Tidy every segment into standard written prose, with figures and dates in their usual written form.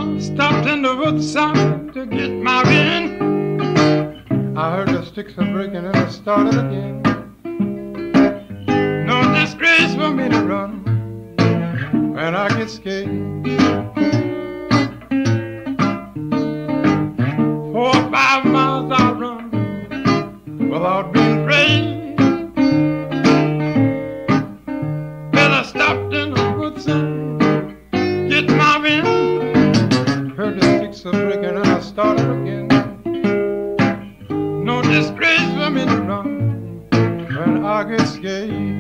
stopped in the woodside to get my wind. I heard the sticks a breaking and I started again. No disgrace for me to run when I get scared. 4 or 5 miles I run without being afraid. Well, I stopped in the woodside, get my wind. Heard the sticks a breaking and I started again. No disgrace for me to run when I get scared.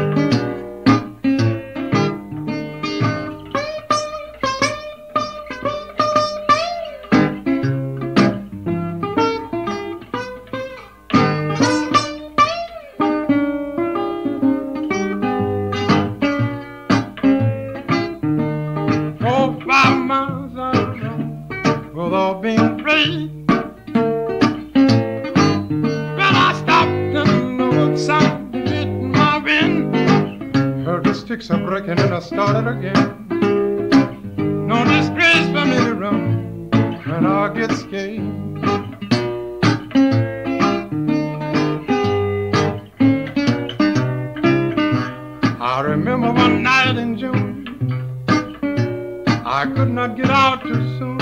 Without being afraid. Well, I stopped in the woodside to get my wind. Heard the sticks are breaking and I started again. No disgrace for me to run when I get scared. I remember one night in June, I could not get out too soon.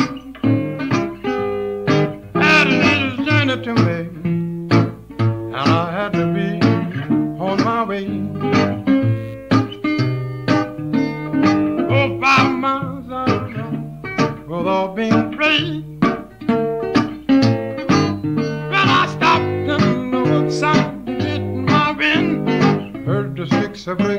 To me, and I had to be on my way. 4 or 5 miles I run without being afraid. Well, I stopped in the woodside to get my wind. Heard the sticks a breaking